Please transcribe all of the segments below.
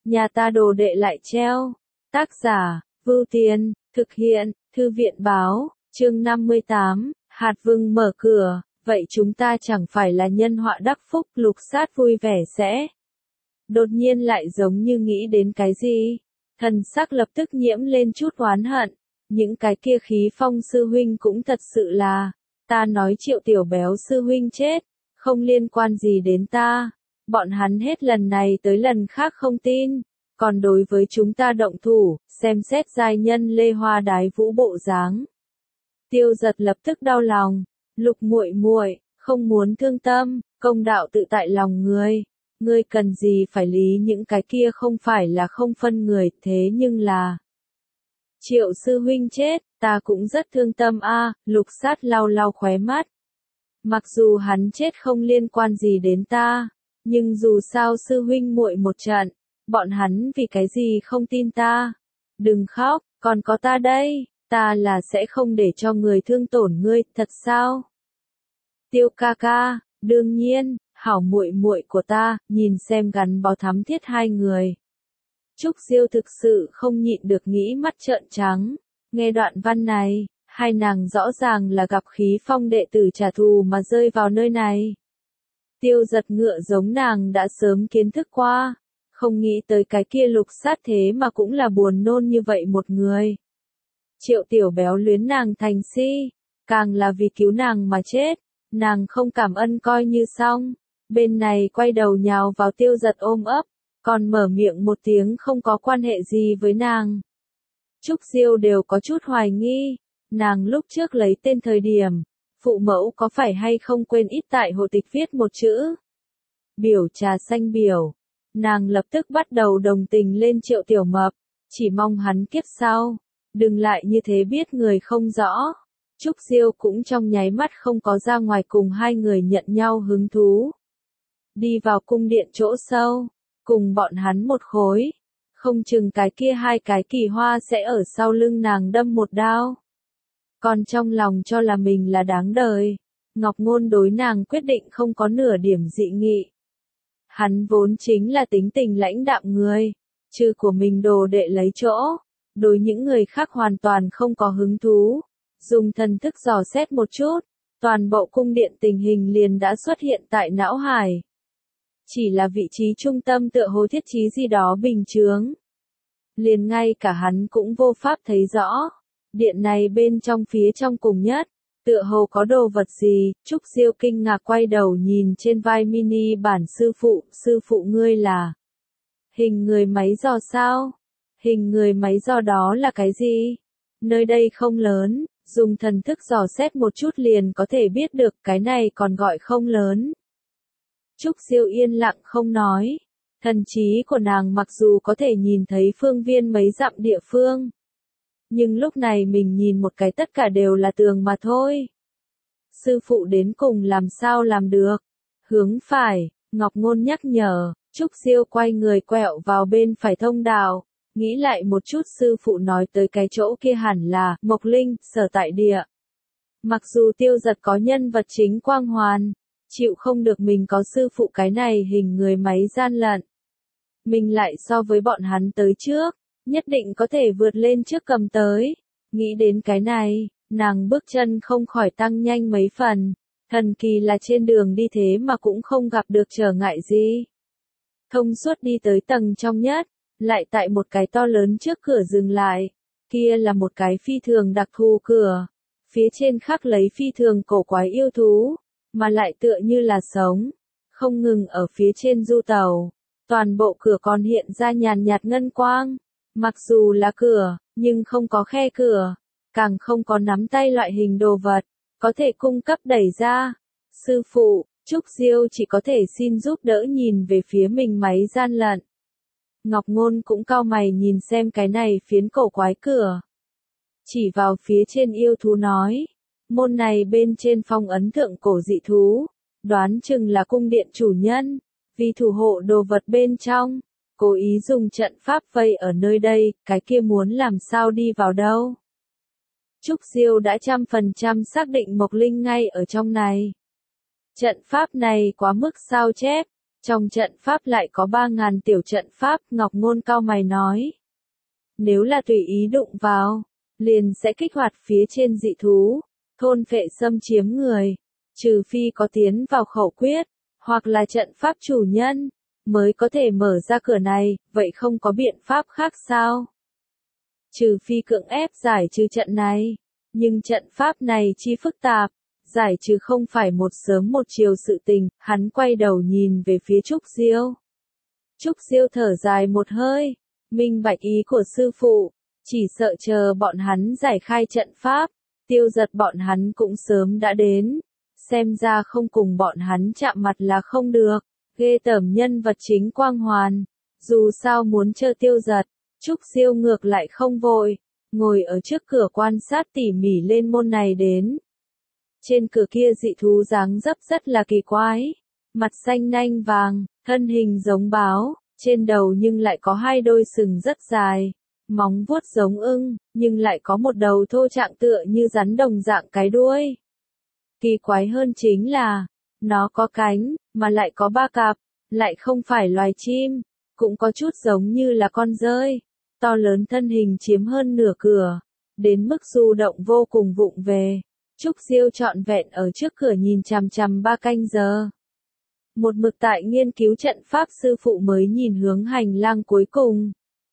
nhà ta đồ đệ lại treo. Tác giả, Vưu Tiên, thực hiện, Thư viện báo, chương 58, hạt vừng mở cửa, vậy chúng ta chẳng phải là nhân họa đắc phúc. Lục Sát vui vẻ sẽ. Đột nhiên lại giống như nghĩ đến cái gì, thần sắc lập tức nhiễm lên chút oán hận. Những cái kia khí phong sư huynh cũng thật sự là, ta nói Triệu Tiểu Béo sư huynh chết, không liên quan gì đến ta. Bọn hắn hết lần này tới lần khác không tin, còn đối với chúng ta động thủ, xem xét giai nhân Lê Hoa đái vũ bộ dáng. Tiêu Giật lập tức đau lòng, Lục muội muội, không muốn thương tâm, công đạo tự tại lòng ngươi. Ngươi cần gì phải lý những cái kia, không phải là không phân người, thế nhưng là Triệu sư huynh chết, ta cũng rất thương tâm a. Lục Sát lau lau khóe mắt. Mặc dù hắn chết không liên quan gì đến ta, nhưng dù sao sư huynh muội một trận, bọn hắn vì cái gì không tin ta. Đừng khóc, còn có ta đây, ta là sẽ không để cho người thương tổn ngươi, thật sao? Tiêu ca ca, đương nhiên, hảo muội muội của ta, nhìn xem gắn bó thắm thiết hai người. Trúc Diêu thực sự không nhịn được nghĩ mắt trợn trắng, nghe đoạn văn này, hai nàng rõ ràng là gặp khí phong đệ tử trả thù mà rơi vào nơi này. Tiêu Giật ngựa giống nàng đã sớm kiến thức qua, không nghĩ tới cái kia Lục Sát thế mà cũng là buồn nôn như vậy một người. Triệu Tiểu Béo luyến nàng thành si, càng là vì cứu nàng mà chết, nàng không cảm ơn coi như xong. Bên này quay đầu nhào vào Tiêu Giật ôm ấp, còn mở miệng một tiếng không có quan hệ gì với nàng. Trúc Diêu đều có chút hoài nghi, nàng lúc trước lấy tên thời điểm, phụ mẫu có phải hay không quên ít tại hộ tịch viết một chữ. Biểu trà xanh biểu, nàng lập tức bắt đầu đồng tình lên Triệu Tiểu Mập, chỉ mong hắn kiếp sau, đừng lại như thế biết người không rõ. Trúc Diêu cũng trong nháy mắt không có ra ngoài cùng hai người nhận nhau hứng thú. Đi vào cung điện chỗ sâu, cùng bọn hắn một khối, không chừng cái kia hai cái kỳ hoa sẽ ở sau lưng nàng đâm một đao. Còn trong lòng cho là mình là đáng đời, Ngọc Ngôn đối nàng quyết định không có nửa điểm dị nghị. Hắn vốn chính là tính tình lãnh đạm người, trừ của mình đồ đệ lấy chỗ, đối những người khác hoàn toàn không có hứng thú. Dùng thần thức dò xét một chút, toàn bộ cung điện tình hình liền đã xuất hiện tại não hải. Chỉ là vị trí trung tâm tựa hồ thiết trí gì đó bình chướng. Liền ngay cả hắn cũng vô pháp thấy rõ. Điện này bên trong phía trong cùng nhất, tựa hồ có đồ vật gì. Trúc Diêu kinh ngạc quay đầu nhìn trên vai mini bản sư phụ ngươi là hình người máy giò sao? Hình người máy giò đó là cái gì? Nơi đây không lớn, dùng thần thức dò xét một chút liền có thể biết được, cái này còn gọi không lớn. Trúc Diêu yên lặng không nói, thần trí của nàng mặc dù có thể nhìn thấy phương viên mấy dặm địa phương, nhưng lúc này mình nhìn một cái tất cả đều là tường mà thôi. Sư phụ đến cùng làm sao làm được? Hướng phải, Ngọc Ngôn nhắc nhở. Trúc Diêu quay người quẹo vào bên phải thông đạo, nghĩ lại một chút sư phụ nói tới cái chỗ kia hẳn là Mộc Linh, sở tại địa. Mặc dù Tiêu Giật có nhân vật chính quang hoàn, chịu không được mình có sư phụ cái này hình người máy gian lận. Mình lại so với bọn hắn tới trước, nhất định có thể vượt lên trước cầm tới. Nghĩ đến cái này, nàng bước chân không khỏi tăng nhanh mấy phần. Thần kỳ là trên đường đi thế mà cũng không gặp được trở ngại gì. Thông suốt đi tới tầng trong nhất, lại tại một cái to lớn trước cửa dừng lại. Kia là một cái phi thường đặc thù cửa. Phía trên khắc lấy phi thường cổ quái yêu thú, mà lại tựa như là sống, không ngừng ở phía trên du tàu. Toàn bộ cửa còn hiện ra nhàn nhạt ngân quang. Mặc dù là cửa, nhưng không có khe cửa, càng không có nắm tay loại hình đồ vật, có thể cung cấp đẩy ra. Sư phụ, Trúc Diêu chỉ có thể xin giúp đỡ nhìn về phía mình máy gian lận. Ngọc Ngôn cũng cau mày nhìn xem cái này phiến cổ quái cửa. Chỉ vào phía trên yêu thú nói, môn này bên trên phong ấn thượng cổ dị thú, đoán chừng là cung điện chủ nhân, vì thủ hộ đồ vật bên trong, cố ý dùng trận pháp vây ở nơi đây, cái kia muốn làm sao đi vào đâu. Trúc Diêu đã 100% xác định Mộc Linh ngay ở trong này. Trận pháp này quá mức sao chép, Trong trận pháp lại có 3.000 tiểu trận pháp, Ngọc Ngôn cau mày nói. Nếu là tùy ý đụng vào, liền sẽ kích hoạt phía trên dị thú, thôn phệ xâm chiếm người, trừ phi có tiến vào khẩu quyết, hoặc là trận pháp chủ nhân, mới có thể mở ra cửa này, vậy không có biện pháp khác sao? Trừ phi cưỡng ép giải trừ trận này, nhưng trận pháp này chi phức tạp, giải trừ không phải một sớm một chiều sự tình, hắn quay đầu nhìn về phía Trúc Diêu. Trúc Diêu thở dài một hơi, minh bạch ý của sư phụ, chỉ sợ chờ bọn hắn giải khai trận pháp, Tiêu Giật bọn hắn cũng sớm đã đến, xem ra không cùng bọn hắn chạm mặt là không được, ghê tởm nhân vật chính Quang Hoàn, dù sao muốn chơi Tiêu Giật, Trúc Diêu ngược lại không vội, ngồi ở trước cửa quan sát tỉ mỉ lên môn này đến. Trên cửa kia dị thú dáng dấp rất là kỳ quái, mặt xanh nanh vàng, thân hình giống báo, trên đầu nhưng lại có 2 đôi sừng rất dài, móng vuốt giống ưng, nhưng lại có một đầu thô trạng tựa như rắn đồng dạng cái đuôi. Kỳ quái hơn chính là, nó có cánh, mà lại có 3 cặp, lại không phải loài chim, cũng có chút giống như là con dơi, to lớn thân hình chiếm hơn nửa cửa, đến mức du động vô cùng vụng về. Trúc Diêu trọn vẹn ở trước cửa nhìn chằm chằm 3 canh giờ. Một mực tại nghiên cứu trận pháp sư phụ mới nhìn hướng hành lang cuối cùng.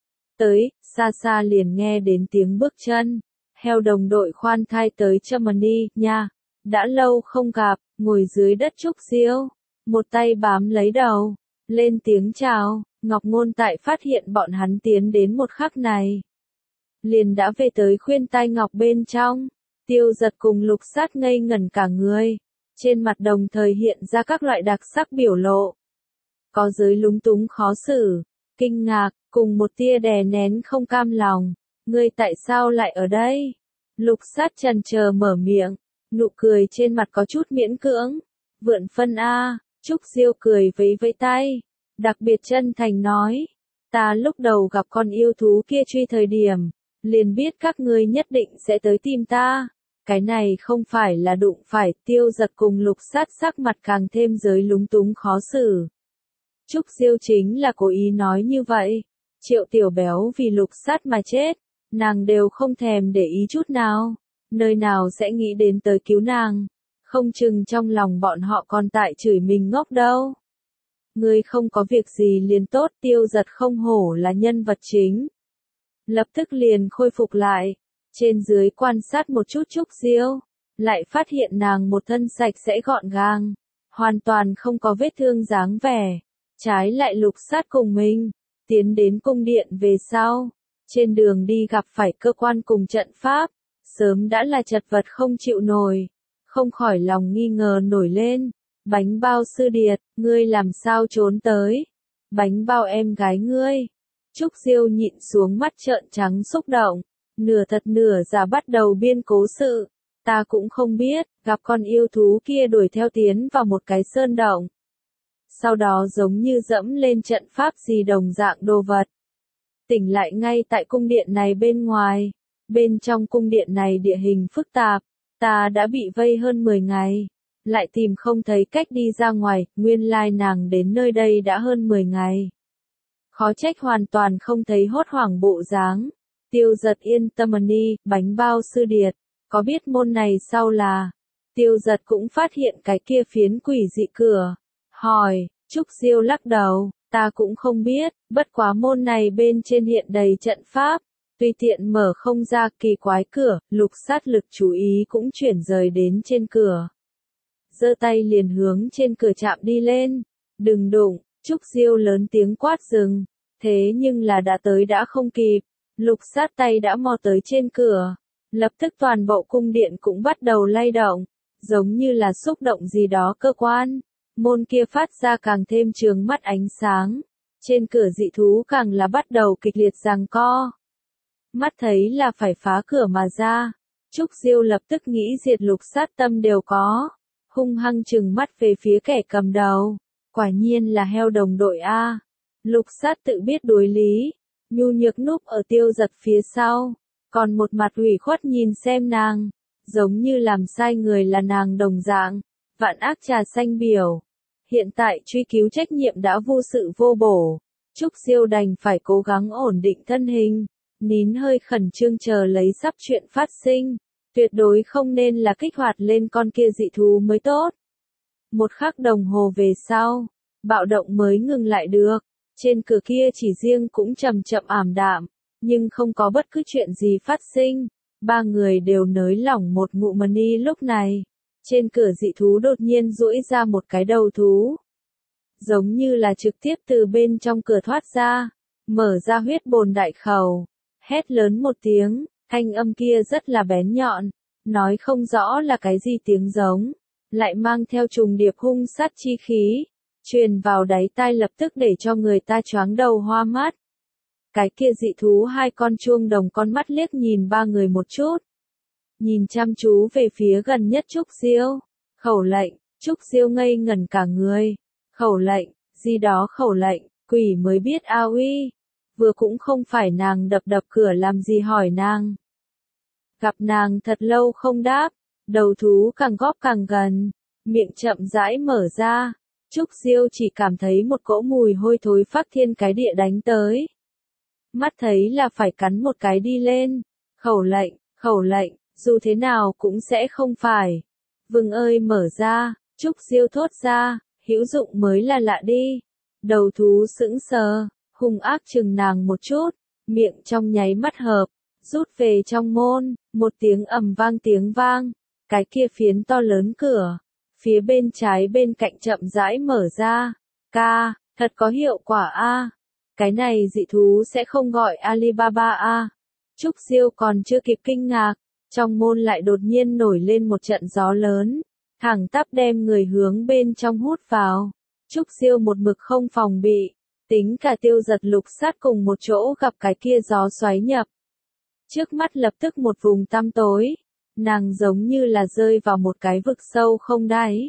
Tới, xa xa liền nghe đến tiếng bước chân. Heo đồng đội khoan thai tới Germany, nha. Đã lâu không gặp, ngồi dưới đất Trúc Diêu. Một tay bám lấy đầu. Lên tiếng chào, Ngọc Ngôn tại phát hiện bọn hắn tiến đến một khắc này. Liền đã về tới khuyên tai ngọc bên trong. Tiêu Giật cùng Lục Sát ngây ngẩn cả người. Trên mặt đồng thời hiện ra các loại đặc sắc biểu lộ. Có giới lúng túng khó xử, kinh ngạc, cùng một tia đè nén không cam lòng. Ngươi tại sao lại ở đây? Lục Sát chần chờ mở miệng, nụ cười trên mặt có chút miễn cưỡng. Vượn phân a, Trúc Diêu cười vẫy vẫy tay, đặc biệt chân thành nói. Ta lúc đầu gặp con yêu thú kia truy thời điểm, liền biết các ngươi nhất định sẽ tới tìm ta. Cái này không phải là đụng phải, Tiêu Giật cùng Lục Sát sắc mặt càng thêm giới lúng túng khó xử. Trúc Diêu chính là cố ý nói như vậy. Triệu Tiểu Béo vì Lục Sát mà chết, nàng đều không thèm để ý chút nào. Nơi nào sẽ nghĩ đến tới cứu nàng, không chừng trong lòng bọn họ còn tại chửi mình ngốc đâu. Ngươi không có việc gì liền tốt, Tiêu Giật không hổ là nhân vật chính. Lập tức liền khôi phục lại. Trên dưới quan sát một chút Trúc Diêu, lại phát hiện nàng một thân sạch sẽ gọn gàng, hoàn toàn không có vết thương dáng vẻ. Trái lại Lục Sát cùng mình, tiến đến cung điện về sau, trên đường đi gặp phải cơ quan cùng trận pháp, sớm đã là chật vật không chịu nổi, không khỏi lòng nghi ngờ nổi lên. Bánh bao sư điệt, ngươi làm sao trốn tới? Bánh bao em gái ngươi. Trúc Diêu nhịn xuống mắt trợn trắng xúc động. Nửa thật nửa giả bắt đầu biên cố sự. Ta cũng không biết, gặp con yêu thú kia đuổi theo tiến vào một cái sơn động. Sau đó giống như dẫm lên trận pháp gì đồng dạng đồ vật. Tỉnh lại ngay tại cung điện này bên ngoài. Bên trong cung điện này địa hình phức tạp. Ta đã bị vây hơn 10 ngày. Lại tìm không thấy cách đi ra ngoài, nguyên lai nàng đến nơi đây đã hơn 10 ngày. Khó trách hoàn toàn không thấy hốt hoảng bộ dáng. Tiêu Giật yên tâm đi, bánh bao sư điệt, có biết môn này sau là. Tiêu Giật cũng phát hiện cái kia phiến quỷ dị cửa. Hỏi, Trúc Diêu lắc đầu, ta cũng không biết, bất quá môn này bên trên hiện đầy trận pháp. Tùy tiện mở không ra kỳ quái cửa, Lục Sát lực chú ý cũng chuyển rời đến trên cửa. Giơ tay liền hướng trên cửa chạm đi lên. Đừng đụng, Trúc Diêu lớn tiếng quát dừng. Thế nhưng là đã tới đã không kịp. Lục Sát tay đã mò tới trên cửa. Lập tức toàn bộ cung điện cũng bắt đầu lay động. Giống như là xúc động gì đó cơ quan. Môn kia phát ra càng thêm trường mắt ánh sáng. Trên cửa dị thú càng là bắt đầu kịch liệt giằng co. Mắt thấy là phải phá cửa mà ra. Trúc Diêu lập tức nghĩ diệt Lục Sát tâm đều có. Hung hăng trừng mắt về phía kẻ cầm đầu. Quả nhiên là heo đồng đội A. Lục Sát tự biết đối lý. Nhu nhược núp ở Tiêu Giật phía sau. Còn một mặt ủy khuất nhìn xem nàng. Giống như làm sai người là nàng đồng dạng. Vạn ác trà xanh biểu. Hiện tại truy cứu trách nhiệm đã vô sự vô bổ. Trúc Diêu đành phải cố gắng ổn định thân hình, nín hơi khẩn trương chờ lấy sắp chuyện phát sinh. Tuyệt đối không nên là kích hoạt lên con kia dị thú mới tốt. Một khắc đồng hồ về sau, bạo động mới ngừng lại được. Trên cửa kia chỉ riêng cũng chậm chậm ảm đạm, nhưng không có bất cứ chuyện gì phát sinh. Ba người đều nới lỏng một ngụm mani lúc này. Trên cửa dị thú đột nhiên duỗi ra một cái đầu thú. Giống như là trực tiếp từ bên trong cửa thoát ra, mở ra huyết bồn đại khẩu. Hét lớn một tiếng, thanh âm kia rất là bén nhọn, nói không rõ là cái gì tiếng giống, lại mang theo trùng điệp hung sát chi khí, truyền vào đáy tai lập tức để cho người ta choáng đầu hoa mắt. Cái kia dị thú hai con chuông đồng con mắt liếc nhìn ba người một chút. Nhìn chăm chú về phía gần nhất Trúc Diêu. Khẩu lệnh, Trúc Diêu ngây ngẩn cả người. Khẩu lệnh, gì đó khẩu lệnh, quỷ mới biết a uy. Vừa cũng không phải nàng đập cửa làm gì hỏi nàng. Gặp nàng thật lâu không đáp, đầu thú càng góp càng gần, miệng chậm rãi mở ra. Trúc Diêu chỉ cảm thấy một cỗ mùi hôi thối phác thiên cái địa đánh tới. Mắt thấy là phải cắn một cái đi lên. Khẩu lệnh, dù thế nào cũng sẽ không phải. Vừng ơi mở ra, Trúc Diêu thốt ra, hữu dụng mới là lạ đi. Đầu thú sững sờ, hung ác chừng nàng một chút, miệng trong nháy mắt hợp, rút về trong môn, một tiếng ầm vang tiếng vang. Cái kia phiến to lớn cửa, phía bên trái bên cạnh chậm rãi mở ra. Ca, thật có hiệu quả a. Cái này dị thú sẽ không gọi Alibaba a. Trúc Diêu còn chưa kịp kinh ngạc, trong môn lại đột nhiên nổi lên một trận gió lớn, thẳng tắp đem người hướng bên trong hút vào. Trúc Diêu một mực không phòng bị, tính cả Tiêu Giật Lục sát cùng một chỗ gặp cái kia gió xoáy nhập. Trước mắt lập tức một vùng tăm tối, nàng giống như là rơi vào một cái vực sâu không đáy.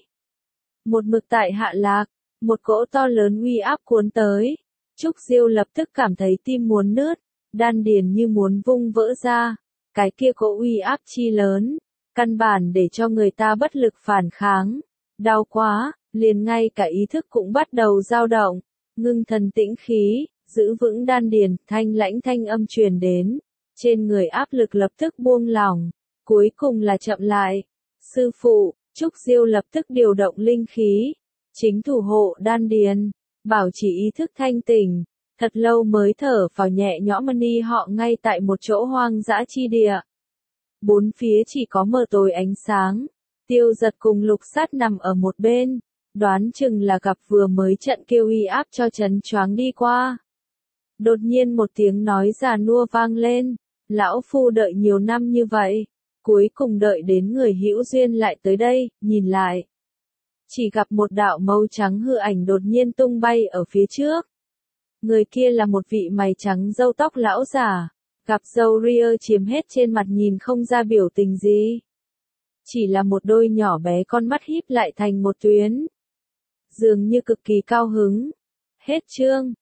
Một mực tại hạ lạc, một cỗ to lớn uy áp cuốn tới. Trúc Diêu lập tức cảm thấy tim muốn nứt, đan điền như muốn vung vỡ ra. Cái kia cỗ uy áp chi lớn, căn bản để cho người ta bất lực phản kháng. Đau quá, liền ngay cả ý thức cũng bắt đầu dao động. Ngưng thần tĩnh khí, giữ vững đan điền, thanh lãnh thanh âm truyền đến. Trên người áp lực lập tức buông lỏng, cuối cùng là chậm lại. Sư phụ, Trúc Diêu lập tức điều động linh khí, chính thủ hộ đan điền, bảo trì ý thức thanh tỉnh. Thật lâu mới thở vào nhẹ nhõm mani họ ngay tại một chỗ hoang dã chi địa. Bốn phía chỉ có mờ tối ánh sáng. Tiêu Giật cùng Lục Sát nằm ở một bên, đoán chừng là gặp vừa mới trận kêu uy áp cho chấn choáng đi qua. Đột nhiên một tiếng nói già nua vang lên, lão phu đợi nhiều năm như vậy, cuối cùng đợi đến người hữu duyên lại tới đây, nhìn lại. Chỉ gặp một đạo màu trắng hư ảnh đột nhiên tung bay ở phía trước. Người kia là một vị mày trắng râu tóc lão già, gặp râu ria chiếm hết trên mặt nhìn không ra biểu tình gì. Chỉ là một đôi nhỏ bé con mắt híp lại thành một tuyến. Dường như cực kỳ cao hứng. Hết chương.